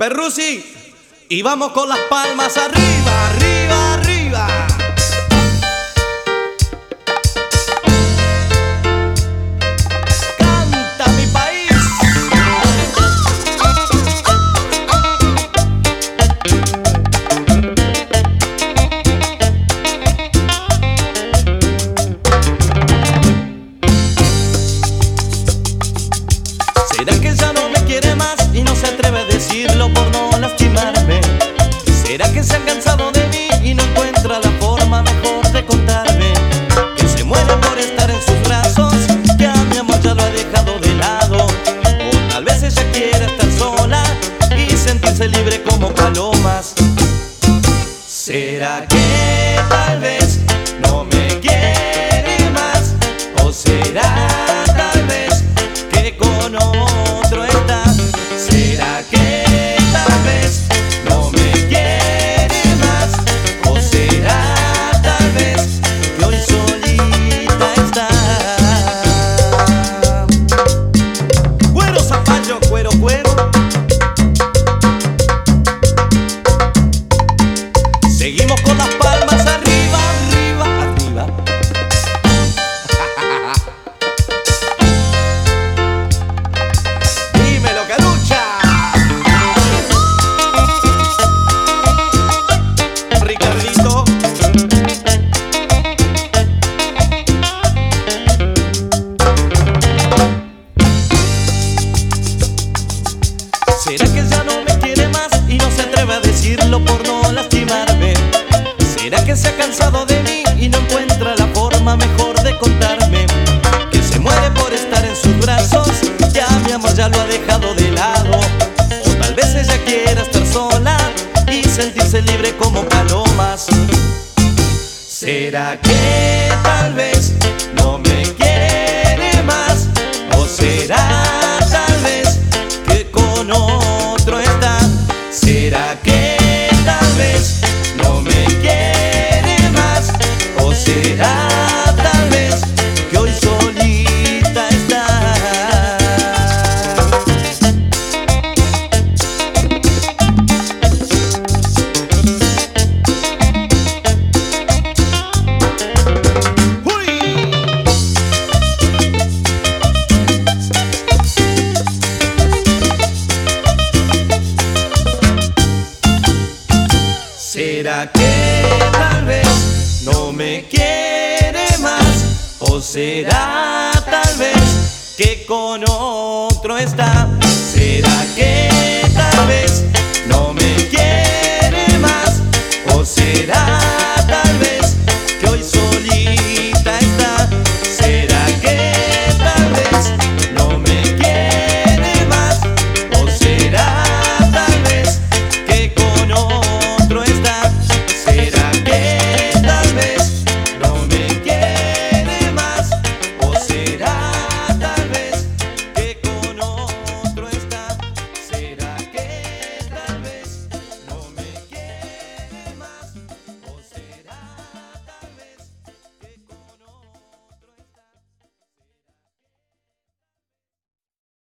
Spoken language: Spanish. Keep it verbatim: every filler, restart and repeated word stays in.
Perrusi, y vamos con las palmas arriba, arriba, arriba. Canta mi país. ¿Será que ya no me quiere más y no se atreve a decirlo por no lastimarme? ¿Será que se ha cansado de mí y no encuentra la forma mejor de contarme? Que se muere por estar en sus brazos, que a mi amor ya lo ha dejado de lado. O tal vez ella quiera estar sola y sentirse libre como palomas. ¿Será que tal vez no me quiere más? ¿O será tal vez que con otro está? ¿Será que tal vez no me quiere más? ¿O será tal vez que hoy solita está? Cuero, zapallo, cuero, cuero. Seguimos con las palmas arriba, arriba, arriba. Dímelo, Calucha. Ricardito. ¿Será que ya no me quiere más y no se atreve a decirlo por no lastimarme? ¿Será que se ha cansado de mí y no encuentra la forma mejor de contarme? Que se muere por estar en sus brazos, ya mi amor ya lo ha dejado de lado. O tal vez ella quiera estar sola y sentirse libre como palomas. ¿Será que tal vez no me quiere más? ¿O será tal vez que con otro está? ¿Será que tal vez no me quiere más? ¿O será tal vez que hoy solita está? ¡Uy! ¿Será que tal vez no me quiere más? ¿O será tal vez que con otro está? ¿Será que